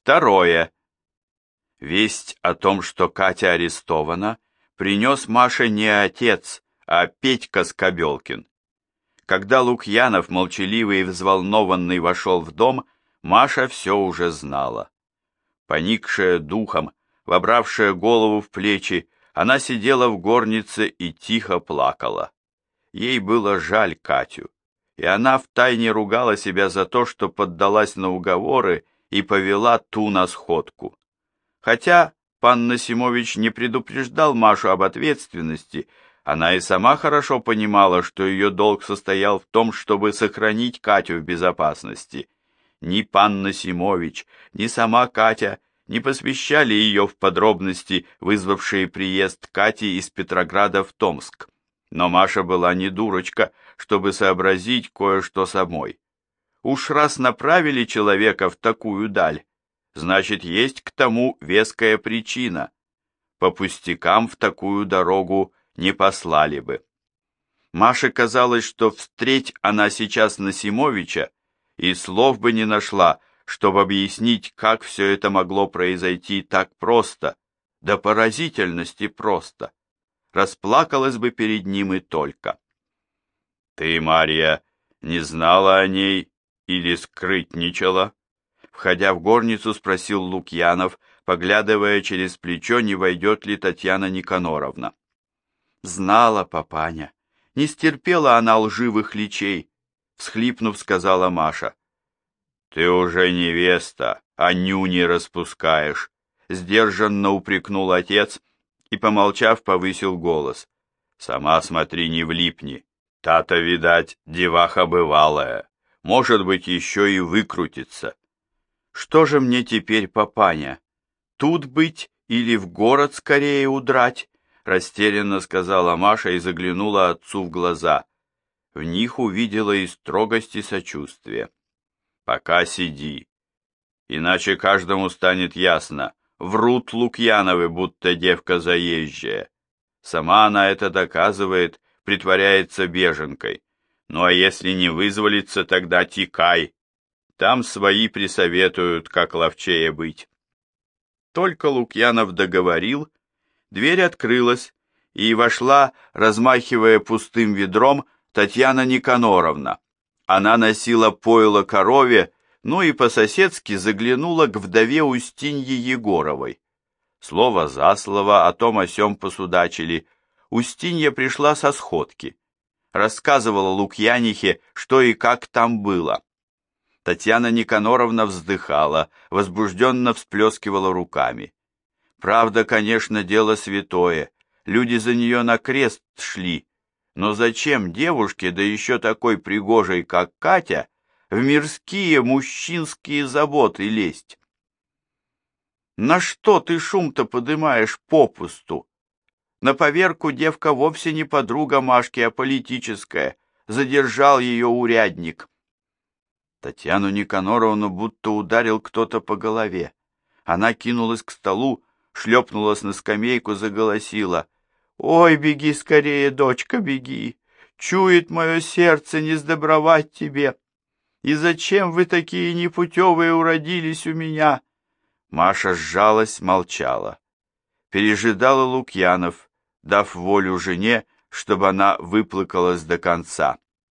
Второе. Весть о том, что Катя арестована, принес Маше не отец, а Петька Скобелкин. Когда Лукьянов, молчаливый и взволнованный, вошел в дом, Маша все уже знала. Поникшая духом, вобравшая голову в плечи, она сидела в горнице и тихо плакала. Ей было жаль Катю, и она втайне ругала себя за то, что поддалась на уговоры и повела ту на сходку. Хотя пан Насимович не предупреждал Машу об ответственности, она и сама хорошо понимала, что ее долг состоял в том, чтобы сохранить Катю в безопасности. Ни пан Насимович, ни сама Катя не посвящали ее в подробности, вызвавшие приезд Кати из Петрограда в Томск. Но Маша была не дурочка, чтобы сообразить кое-что самой. Уж раз направили человека в такую даль, значит, есть к тому веская причина. По пустякам в такую дорогу не послали бы. Маше казалось, что встреть она сейчас Насимовича, и слов бы не нашла, чтобы объяснить, как все это могло произойти так просто, до поразительности просто. Расплакалась бы перед ним и только. «Ты, Марья, не знала о ней или скрытничала?» Входя в горницу, спросил Лукьянов, поглядывая через плечо, не войдет ли Татьяна Никаноровна. «Знала, папаня, не стерпела она лживых личей», — всхлипнув, сказала Маша. «Ты уже невеста, а нюни распускаешь», — сдержанно упрекнул отец и, помолчав, повысил голос. «Сама смотри, не влипни. Та-то, видать, деваха бывалая. Может быть, еще и выкрутится». «Что же мне теперь, папаня? Тут быть или в город скорее удрать?» Растерянно сказала Маша и заглянула отцу в глаза. В них увидела и строгость, и сочувствие. «Пока сиди, иначе каждому станет ясно. Врут Лукьяновы, будто девка заезжая. Сама она это доказывает, притворяется беженкой. Ну а если не вызволится, тогда текай. Там свои присоветуют, как ловчее быть». Только Лукьянов договорил, дверь открылась, и вошла, размахивая пустым ведром, Татьяна Никаноровна. Она носила пойло корове, ну и по-соседски заглянула к вдове Устинье Егоровой. Слово за слово о том о сём посудачили. Устинья пришла со сходки. Рассказывала Лукьянихе, что и как там было. Татьяна Никаноровна вздыхала, возбужденно всплескивала руками. Правда, конечно, дело святое. Люди за нее на крест шли. Но зачем девушке, да еще такой пригожей, как Катя, в мирские мужчинские заботы лезть? На что ты шум-то подымаешь попусту? На поверку девка вовсе не подруга Машки, а политическая. Задержал ее урядник. Татьяну Никаноровну будто ударил кто-то по голове. Она кинулась к столу, шлепнулась на скамейку, заголосила. «Ой, беги скорее, дочка, беги! Чует мое сердце, не сдобровать тебе! И зачем вы такие непутевые уродились у меня?» Маша сжалась, молчала. Пережидала Лукьянов, дав волю жене, чтобы она выплакалась до конца.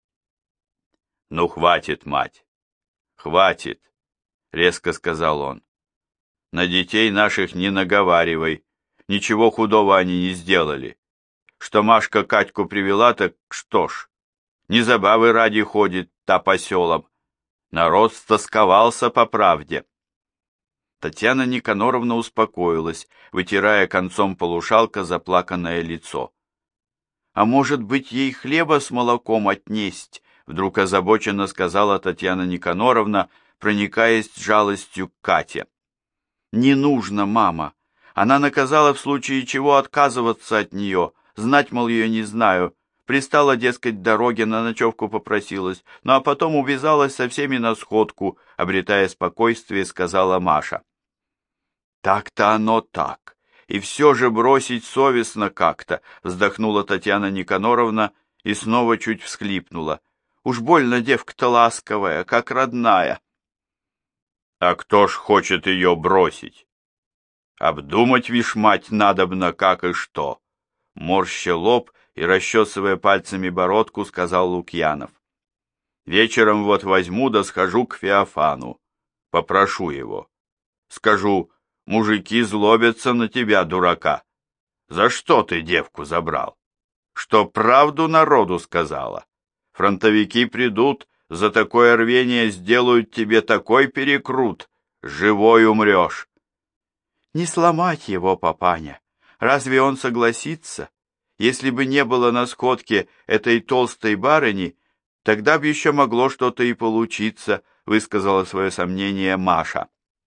«Ну, хватит, мать, хватит!» — резко сказал он. «На детей наших не наговаривай, ничего худого они не сделали. Что Машка Катьку привела, так что ж, не забавы ради ходит та по селам. Народ стосковался по правде». Татьяна Никаноровна успокоилась, вытирая концом полушалка заплаканное лицо. «А может быть, ей хлеба с молоком отнесть?» Вдруг озабоченно сказала Татьяна Никаноровна, проникаясь жалостью к Кате. «Не нужно, мама. Она наказала в случае чего отказываться от нее. Знать, мол, ее не знаю. Пристала, дескать, дороге, на ночевку попросилась. Ну а потом увязалась со всеми на сходку», обретая спокойствие, сказала Маша. «Так-то оно так. И все же бросить совестно как-то», вздохнула Татьяна Никаноровна и снова чуть всхлипнула. «Уж больно девка-то ласковая, как родная». А кто ж хочет ее бросить? Обдумать, вишь, мать, надобно как и что. Морща лоб и расчесывая пальцами бородку, сказал Лукьянов. Вечером вот возьму да схожу к Феофану. Попрошу его. Скажу, мужики злобятся на тебя, дурака. За что ты девку забрал? Что правду народу сказала. Фронтовики придут, за такое рвение сделают тебе такой перекрут, живой умрешь. Не сломать его, папаня. Разве он согласится? Если бы не было на сходке этой толстой барыни, тогда бы еще могло что-то и получиться, высказала свое сомнение Маша.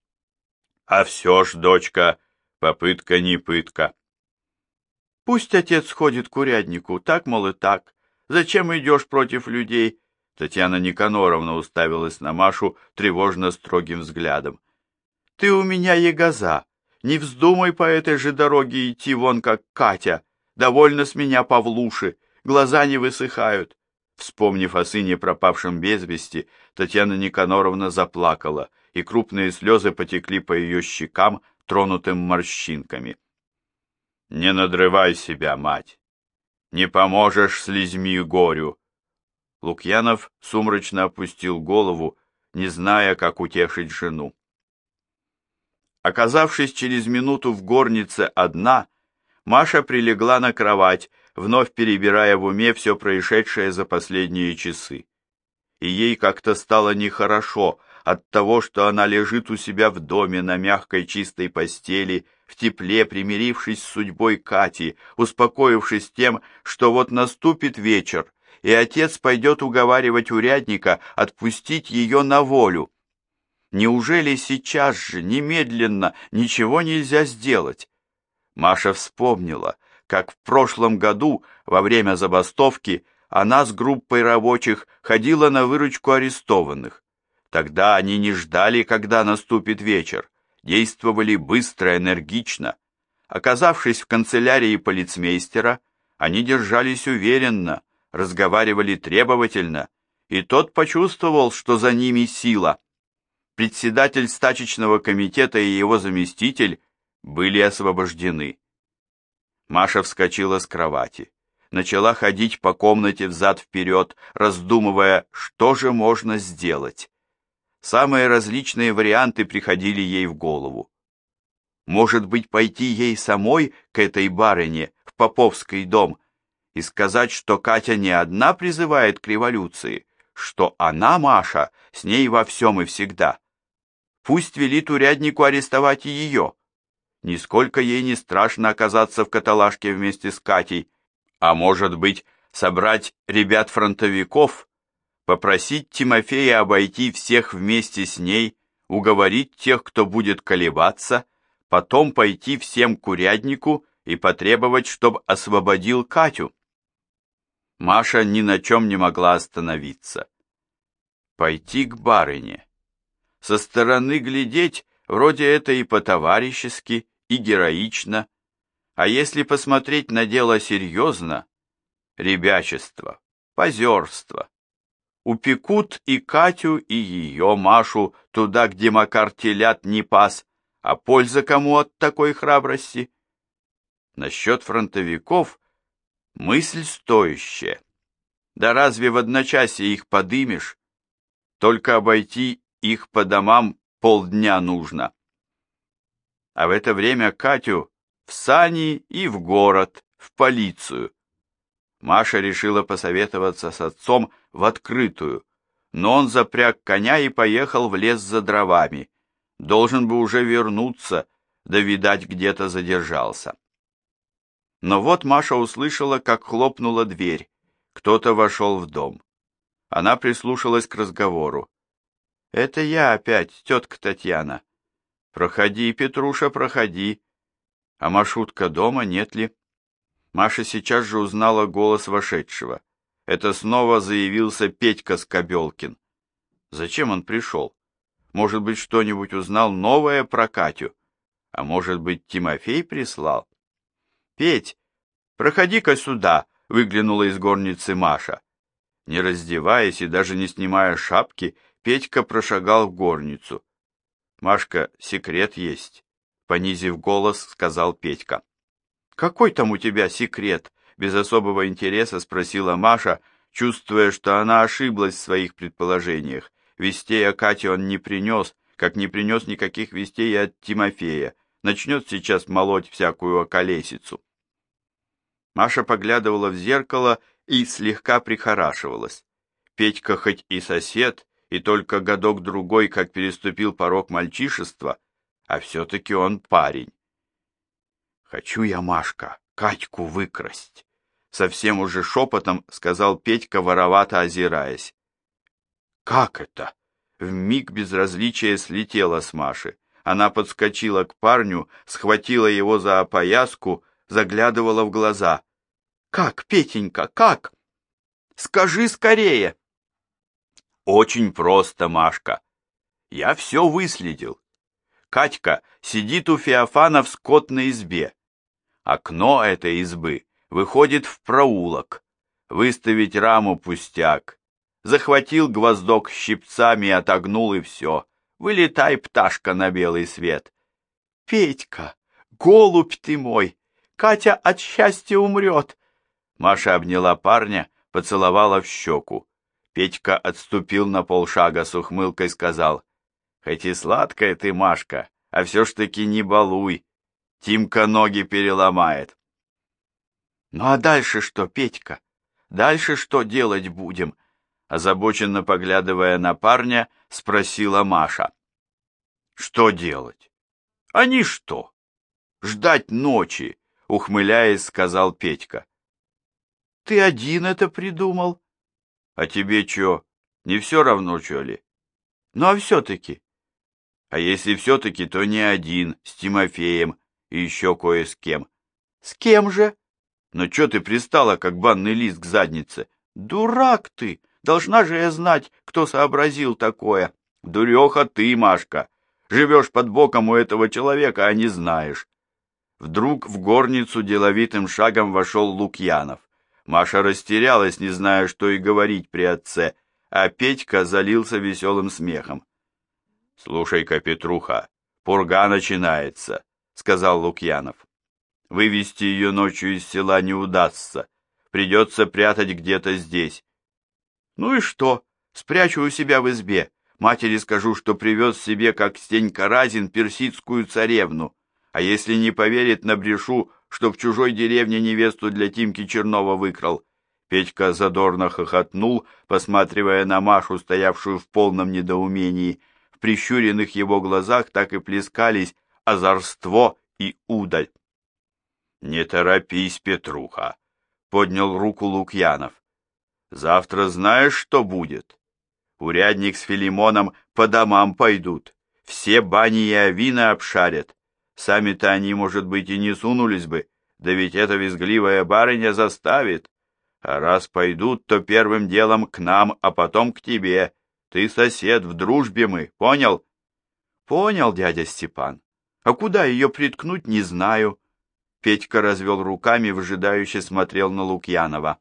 А все ж, дочка, попытка не пытка. Пусть отец ходит к уряднику, так, мол, и так. Зачем идешь против людей? Татьяна Никаноровна уставилась на Машу тревожно строгим взглядом. Ты у меня ягоза. Не вздумай по этой же дороге идти вон как Катя. Довольно с меня Павлуши, глаза не высыхают. Вспомнив о сыне, пропавшем без вести, Татьяна Никаноровна заплакала, и крупные слезы потекли по ее щекам, тронутым морщинками. «Не надрывай себя, мать! Не поможешь слезьми горю!» Лукьянов сумрачно опустил голову, не зная, как утешить жену. Оказавшись через минуту в горнице одна, Маша прилегла на кровать, вновь перебирая в уме все происшедшее за последние часы. И ей как-то стало нехорошо от того, что она лежит у себя в доме на мягкой чистой постели, в тепле, примирившись с судьбой Кати, успокоившись тем, что вот наступит вечер, и отец пойдет уговаривать урядника отпустить ее на волю. Неужели сейчас же, немедленно, ничего нельзя сделать? Маша вспомнила, как в прошлом году, во время забастовки, она с группой рабочих ходила на выручку арестованных. Тогда они не ждали, когда наступит вечер, действовали быстро, энергично. Оказавшись в канцелярии полицмейстера, они держались уверенно, разговаривали требовательно, и тот почувствовал, что за ними сила. Председатель стачечного комитета и его заместитель были освобождены. Маша вскочила с кровати, начала ходить по комнате взад-вперед, раздумывая, что же можно сделать. Самые различные варианты приходили ей в голову. Может быть, пойти ей самой к этой барыне в Поповский дом и сказать, что Катя не одна призывает к революции, что она, Маша, с ней во всем и всегда. Пусть велит уряднику арестовать и ее. Нисколько ей не страшно оказаться в каталажке вместе с Катей, а может быть, собрать ребят-фронтовиков, попросить Тимофея обойти всех вместе с ней, уговорить тех, кто будет колебаться, потом пойти всем к уряднику и потребовать, чтобы освободил Катю. Маша ни на чем не могла остановиться. Пойти к барыне. Со стороны глядеть, вроде это и по-товарищески, и героично, а если посмотреть на дело серьезно, ребячество, позерство. Упекут и Катю, и ее, Машу, туда, где Макар телят не пас, а польза кому от такой храбрости? Насчет фронтовиков мысль стоящая. Да разве в одночасье их подымешь? Только обойти их по домам полдня нужно. А в это время Катю в сани и в город, в полицию. Маша решила посоветоваться с отцом в открытую, но он запряг коня и поехал в лес за дровами. Должен бы уже вернуться, да, видать, где-то задержался. Но вот Маша услышала, как хлопнула дверь. Кто-то вошел в дом. Она прислушалась к разговору. «Это я опять, тетка Татьяна». «Проходи, Петруша, проходи». «А Машутка дома, нет ли?» Маша сейчас же узнала голос вошедшего. Это снова заявился Петька Скобелкин. Зачем он пришел? Может быть, что-нибудь узнал новое про Катю? А может быть, Тимофей прислал? «Петь, проходи-ка сюда», — выглянула из горницы Маша. Не раздеваясь и даже не снимая шапки, Петька прошагал в горницу. Машка, секрет есть, понизив голос, сказал Петька. Какой там у тебя секрет? Без особого интереса спросила Маша, чувствуя, что она ошиблась в своих предположениях. Вестей о Кате он не принес, как не принес никаких вестей от Тимофея. Начнет сейчас молоть всякую околесицу. Маша поглядывала в зеркало и слегка прихорашивалась. Петька хоть и сосед, и только годок-другой, как переступил порог мальчишества, а все-таки он парень. «Хочу я, Машка, Катьку выкрасть», — совсем уже шепотом сказал Петька, воровато озираясь. «Как это?» Вмиг безразличие слетело с Маши. Она подскочила к парню, схватила его за опояску, заглядывала в глаза. «Как, Петенька, как? Скажи скорее!» «Очень просто, Машка. Я все выследил. Катька сидит у Феофана в скотной избе. Окно этой избы выходит в проулок. Выставить раму пустяк. Захватил гвоздок щипцами, отогнул и все. Вылетай, пташка, на белый свет. Петька, голубь ты мой, Катя от счастья умрет. Маша обняла парня, поцеловала в щеку. Петька отступил на полшага с ухмылкой, сказал: «Хоть и сладкая ты, Машка, а все ж таки не балуй. Тимка ноги переломает». «Ну а дальше что, Петька? Дальше что делать будем?» Озабоченно поглядывая на парня, спросила Маша. «Что делать?» «А ничто. Ждать ночи», — ухмыляясь, сказал Петька. «Ты один это придумал?» «А тебе чё, не все равно, чё ли?» «Ну а все-таки?» «А если все-таки, то не один, с Тимофеем и еще кое с кем». «С кем же?» «Ну чё ты пристала, как банный лист к заднице?» «Дурак ты! Должна же я знать, кто сообразил такое». «Дуреха ты, Машка! Живешь под боком у этого человека, а не знаешь». Вдруг в горницу деловитым шагом вошел Лукьянов. Маша растерялась, не зная, что и говорить при отце, а Петька залился веселым смехом. «Слушай-ка, Петруха, пурга начинается», — сказал Лукьянов. «Вывести ее ночью из села не удастся. Придется прятать где-то здесь». «Ну и что? Спрячу у себя в избе. Матери скажу, что привез себе, как Стенька Разин, персидскую царевну. А если не поверит, набрешу, что в чужой деревне невесту для Тимки Чернова выкрал». Петька задорно хохотнул, посматривая на Машу, стоявшую в полном недоумении. В прищуренных его глазах так и плескались озорство и удаль. «Не торопись, Петруха», — поднял руку Лукьянов. «Завтра знаешь, что будет? Урядник с Филимоном по домам пойдут, все бани и авины обшарят. Сами-то они, может быть, и не сунулись бы, да ведь эта визгливая барыня заставит. А раз пойдут, то первым делом к нам, а потом к тебе. Ты сосед, в дружбе мы, понял?» «Понял, дядя Степан. А куда ее приткнуть, не знаю». Петька развел руками, выжидающе смотрел на Лукьянова.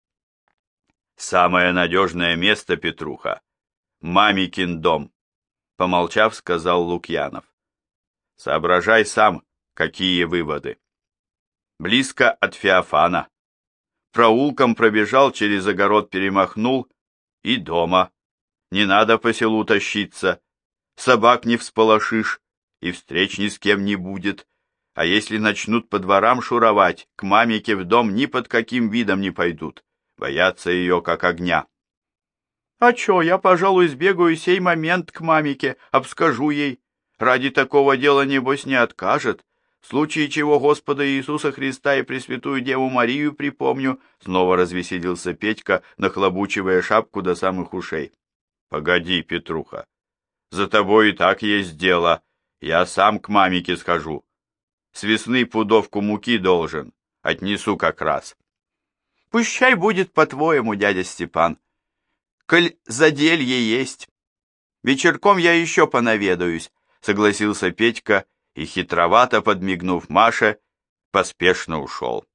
«Самое надежное место, Петруха, мамикин дом», — помолчав, сказал Лукьянов. «Соображай сам, какие выводы». «Близко от Феофана. Проулком пробежал, через огород перемахнул, и дома. Не надо по селу тащиться, собак не всполошишь, и встреч ни с кем не будет. А если начнут по дворам шуровать, к мамике в дом ни под каким видом не пойдут. Боятся ее, как огня». «А чё, я, пожалуй, сбегаю сей момент к мамике, обскажу ей. Ради такого дела, небось, не откажет. В случае чего Господа Иисуса Христа и Пресвятую Деву Марию припомню», снова развеселился Петька, нахлобучивая шапку до самых ушей. «Погоди, Петруха, за тобой и так есть дело. Я сам к мамике схожу. С весны пудовку муки должен, отнесу как раз». «Пущай будет по-твоему, дядя Степан. Коль заделье есть. Вечерком я еще понаведаюсь», согласился Петька и, хитровато подмигнув Маше, поспешно ушел.